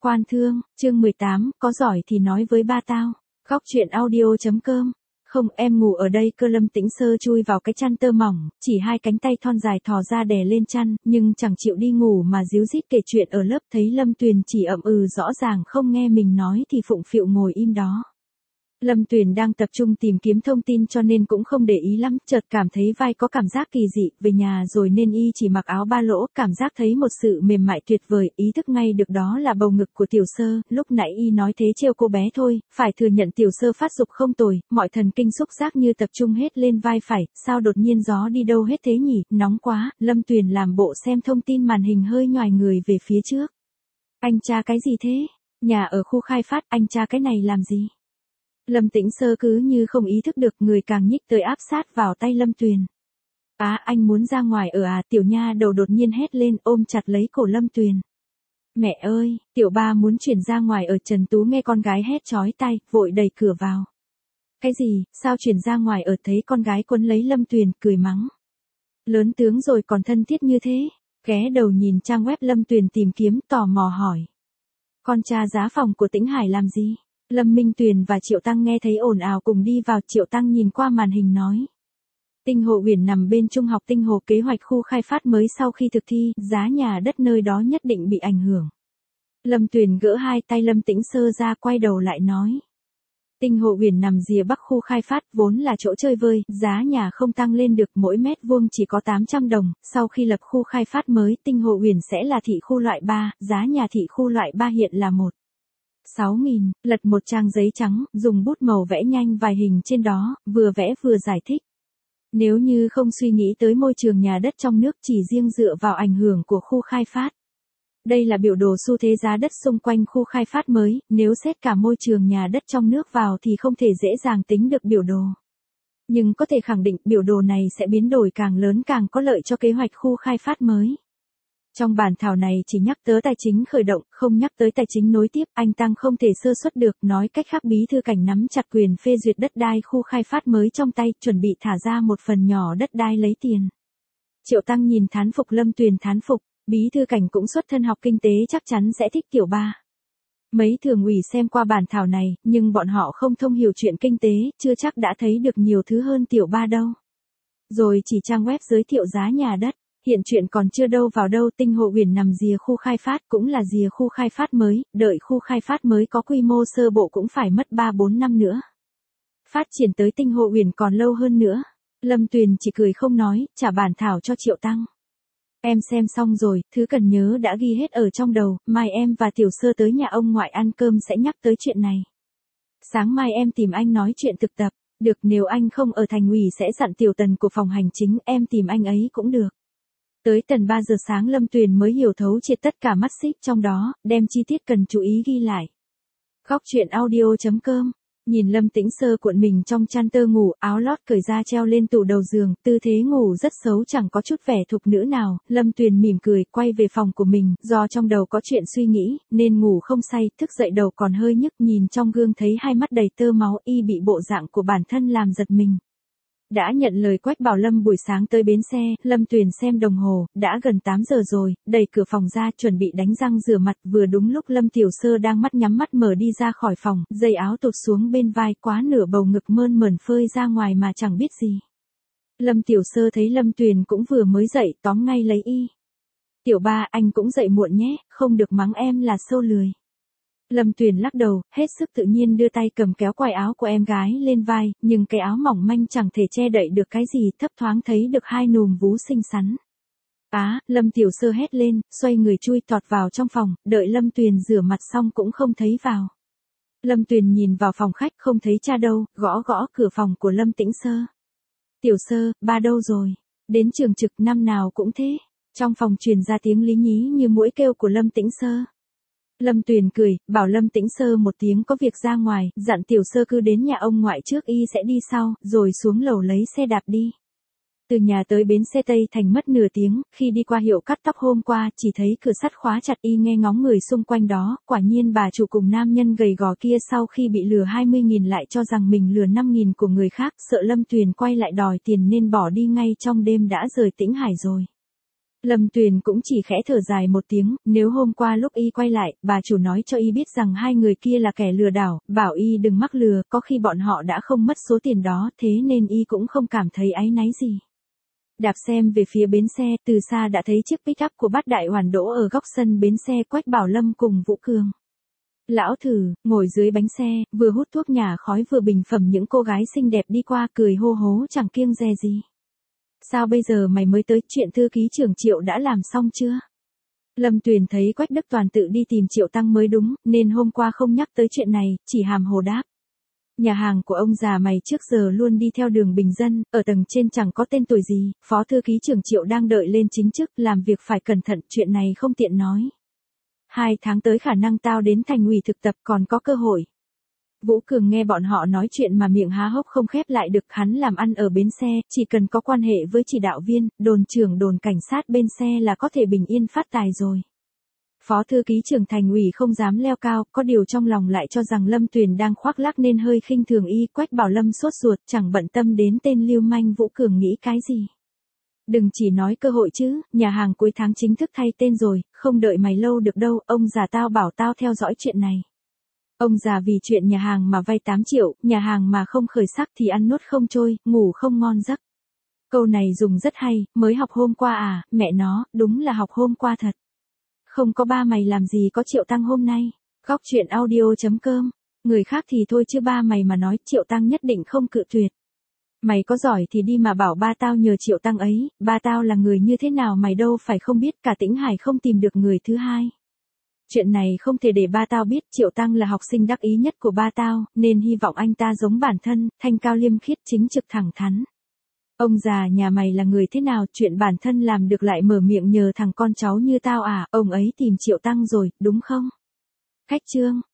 Quan thương, chương 18, có giỏi thì nói với ba tao. Góc truyện audio.com. Không, em ngủ ở đây cơ. Lâm Tĩnh Sơ chui vào cái chăn tơ mỏng, chỉ hai cánh tay thon dài thò ra đè lên chăn, nhưng chẳng chịu đi ngủ mà díu dít kể chuyện ở lớp. Thấy Lâm Tuyền chỉ ậm ừ rõ ràng không nghe mình nói thì phụng phịu ngồi im đó. Lâm Tuyền đang tập trung tìm kiếm thông tin cho nên cũng không để ý lắm, chợt cảm thấy vai có cảm giác kỳ dị, về nhà rồi nên y chỉ mặc áo ba lỗ, cảm giác thấy một sự mềm mại tuyệt vời, ý thức ngay được đó là bầu ngực của Tiểu Sơ, lúc nãy y nói thế trêu cô bé thôi, phải thừa nhận Tiểu Sơ phát dục không tồi, mọi thần kinh xúc giác như tập trung hết lên vai phải, sao đột nhiên gió đi đâu hết thế nhỉ, nóng quá. Lâm Tuyền làm bộ xem thông tin màn hình hơi nhoài người về phía trước. Anh tra cái gì thế? Nhà ở khu khai phát, anh tra cái này làm gì? Lâm Tĩnh Sơ cứ như không ý thức được, người càng nhích tới áp sát vào tay Lâm Tuyền. Anh muốn ra ngoài ở à? Tiểu nha đầu đột nhiên hét lên, ôm chặt lấy cổ Lâm Tuyền. Mẹ ơi, tiểu ba muốn chuyển ra ngoài ở. Trần Tú nghe con gái hét chói tai, vội đẩy cửa vào. Cái gì, sao chuyển ra ngoài ở? Thấy con gái quấn lấy Lâm Tuyền, cười mắng. Lớn tướng rồi còn thân thiết như thế. Ghé đầu nhìn trang web Lâm Tuyền tìm kiếm, tò mò hỏi. Con tra giá phòng của Tĩnh Hải làm gì? Lâm Minh Tuyền và Triệu Tăng nghe thấy ồn ào cùng đi vào. Triệu Tăng nhìn qua màn hình nói. Tinh Hồ Uyển nằm bên Trung học Tinh Hồ, kế hoạch khu khai phát mới sau khi thực thi, giá nhà đất nơi đó nhất định bị ảnh hưởng. Lâm Tuyền gỡ hai tay Lâm Tĩnh Sơ ra, quay đầu lại nói. Tinh Hồ Uyển nằm rìa bắc khu khai phát, vốn là chỗ chơi vơi, giá nhà không tăng lên được, mỗi mét vuông chỉ có 800 đồng, sau khi lập khu khai phát mới, Tinh Hồ Uyển sẽ là thị khu loại 3, giá nhà thị khu loại 3 hiện là 6.000, lật một trang giấy trắng, dùng bút màu vẽ nhanh vài hình trên đó, vừa vẽ vừa giải thích. Nếu như không suy nghĩ tới môi trường nhà đất trong nước, chỉ riêng dựa vào ảnh hưởng của khu khai phát. Đây là biểu đồ xu thế giá đất xung quanh khu khai phát mới, nếu xét cả môi trường nhà đất trong nước vào thì không thể dễ dàng tính được biểu đồ. Nhưng có thể khẳng định biểu đồ này sẽ biến đổi càng lớn càng có lợi cho kế hoạch khu khai phát mới. Trong bản thảo này chỉ nhắc tới tài chính khởi động, không nhắc tới tài chính nối tiếp, anh Tăng không thể sơ suất được, nói cách khác Bí thư Cảnh nắm chặt quyền phê duyệt đất đai khu khai phát mới trong tay, chuẩn bị thả ra một phần nhỏ đất đai lấy tiền. Triệu Tăng nhìn thán phục, Lâm Tuyền thán phục, Bí thư Cảnh cũng xuất thân học kinh tế chắc chắn sẽ thích tiểu ba. Mấy thường ủy xem qua bản thảo này, nhưng bọn họ không thông hiểu chuyện kinh tế, chưa chắc đã thấy được nhiều thứ hơn tiểu ba đâu. Rồi chỉ trang web giới thiệu giá nhà đất. Hiện chuyện còn chưa đâu vào đâu, Tinh Hồ Uyển nằm rìa khu khai phát, cũng là rìa khu khai phát mới, đợi khu khai phát mới có quy mô sơ bộ cũng phải mất 3-4 năm nữa. Phát triển tới Tinh Hồ Uyển còn lâu hơn nữa. Lâm Tuyền chỉ cười không nói, trả bản thảo cho Triệu Tăng. Em xem xong rồi, thứ cần nhớ đã ghi hết ở trong đầu, mai em và Tiểu Sơ tới nhà ông ngoại ăn cơm sẽ nhắc tới chuyện này. Sáng mai em tìm anh nói chuyện thực tập, được, nếu anh không ở thành ủy sẽ dặn Tiểu Tần của phòng hành chính, em tìm anh ấy cũng được. Tới tận 3 giờ sáng Lâm Tuyền mới hiểu thấu triệt tất cả mắt xích trong đó, đem chi tiết cần chú ý ghi lại. Góc truyện audio.com. Nhìn Lâm Tĩnh Sơ cuộn mình trong chăn tơ ngủ, áo lót cởi ra treo lên tủ đầu giường, tư thế ngủ rất xấu, chẳng có chút vẻ thục nữ nào. Lâm Tuyền mỉm cười, quay về phòng của mình, do trong đầu có chuyện suy nghĩ, nên ngủ không say, thức dậy đầu còn hơi nhức, nhìn trong gương thấy hai mắt đầy tơ máu, y bị bộ dạng của bản thân làm giật mình. Đã nhận lời Quách Bảo Lâm buổi sáng tới bến xe, Lâm Tuyền xem đồng hồ, đã gần 8 giờ rồi, đẩy cửa phòng ra chuẩn bị đánh răng rửa mặt, vừa đúng lúc Lâm Tiểu Sơ đang mắt nhắm mắt mở đi ra khỏi phòng, dây áo tụt xuống bên vai, quá nửa bầu ngực mơn mởn phơi ra ngoài mà chẳng biết gì. Lâm Tiểu Sơ thấy Lâm Tuyền cũng vừa mới dậy, tóm ngay lấy y. Tiểu ba, anh cũng dậy muộn nhé, không được mắng em là sâu lười. Lâm Tuyền lắc đầu, hết sức tự nhiên đưa tay cầm kéo quai áo của em gái lên vai, nhưng cái áo mỏng manh chẳng thể che đậy được cái gì, thấp thoáng thấy được hai nùm vú xinh xắn. Lâm Tiểu Sơ hét lên, xoay người chui tọt vào trong phòng, đợi Lâm Tuyền rửa mặt xong cũng không thấy vào. Lâm Tuyền nhìn vào phòng khách không thấy cha đâu, gõ gõ cửa phòng của Lâm Tĩnh Sơ. Tiểu Sơ, ba đâu rồi? Đến trường trực năm nào cũng thế. Trong phòng truyền ra tiếng lý nhí như muỗi kêu của Lâm Tĩnh Sơ. Lâm Tuyền cười, bảo Lâm Tĩnh Sơ một tiếng có việc ra ngoài, dặn Tiểu Sơ cứ đến nhà ông ngoại trước, y sẽ đi sau, rồi xuống lầu lấy xe đạp đi. Từ nhà tới bến xe Tây Thành mất nửa tiếng, khi đi qua hiệu cắt tóc hôm qua, chỉ thấy cửa sắt khóa chặt, y nghe ngóng người xung quanh đó, quả nhiên bà chủ cùng nam nhân gầy gò kia sau khi bị lừa 20.000 lại cho rằng mình lừa 5.000 của người khác, sợ Lâm Tuyền quay lại đòi tiền nên bỏ đi ngay trong đêm đã rời Tĩnh Hải rồi. Lâm Tuyền cũng chỉ khẽ thở dài một tiếng, nếu hôm qua lúc y quay lại, bà chủ nói cho y biết rằng hai người kia là kẻ lừa đảo, bảo y đừng mắc lừa, có khi bọn họ đã không mất số tiền đó, thế nên y cũng không cảm thấy áy náy gì. Đạp xem về phía bến xe, từ xa đã thấy chiếc pick-up của Bát Đại Hoàn đỗ ở góc sân bến xe. Quách Bảo Lâm cùng Vũ Cường. Lão Thử, ngồi dưới bánh xe, vừa hút thuốc nhả khói vừa bình phẩm những cô gái xinh đẹp đi qua cười hô hố chẳng kiêng dè gì. Sao bây giờ mày mới tới, chuyện thư ký trưởng Triệu đã làm xong chưa? Lâm Tuyền thấy Quách Đức Toàn tự đi tìm Triệu Tăng mới đúng, nên hôm qua không nhắc tới chuyện này, chỉ hàm hồ đáp. Nhà hàng của ông già mày trước giờ luôn đi theo đường bình dân, ở tầng trên chẳng có tên tuổi gì, phó thư ký trưởng Triệu đang đợi lên chính chức, làm việc phải cẩn thận, chuyện này không tiện nói. 2 tháng tới khả năng tao đến thành ủy thực tập còn có cơ hội. Vũ Cường nghe bọn họ nói chuyện mà miệng há hốc không khép lại được, hắn làm ăn ở bến xe, chỉ cần có quan hệ với chỉ đạo viên, đồn trưởng đồn cảnh sát bên xe là có thể bình yên phát tài rồi. Phó thư ký trưởng thành ủy không dám leo cao, có điều trong lòng lại cho rằng Lâm Tuyền đang khoác lác nên hơi khinh thường y. Quách Bảo Lâm sốt ruột, chẳng bận tâm đến tên lưu manh. Vũ Cường nghĩ cái gì? Đừng chỉ nói cơ hội chứ, nhà hàng cuối tháng chính thức thay tên rồi, không đợi mày lâu được đâu, ông già tao bảo tao theo dõi chuyện này. Ông già vì chuyện nhà hàng mà vay 8 triệu, nhà hàng mà không khởi sắc thì ăn nuốt không trôi, ngủ không ngon giấc. Câu này dùng rất hay, mới học hôm qua à, mẹ nó, đúng là học hôm qua thật. Không có ba mày làm gì có Triệu Tăng hôm nay. Góc chuyện audio.com. Người khác thì thôi chứ ba mày mà nói, Triệu Tăng nhất định không cự tuyệt. Mày có giỏi thì đi mà bảo ba tao nhờ Triệu Tăng ấy, ba tao là người như thế nào mày đâu phải không biết, cả Tĩnh Hải không tìm được người thứ hai. Chuyện này không thể để ba tao biết, Triệu Tăng là học sinh đắc ý nhất của ba tao, nên hy vọng anh ta giống bản thân, thanh cao liêm khiết chính trực thẳng thắn. Ông già nhà mày là người thế nào, chuyện bản thân làm được lại mở miệng nhờ thằng con cháu như tao à, ông ấy tìm Triệu Tăng rồi, đúng không? Khách trương.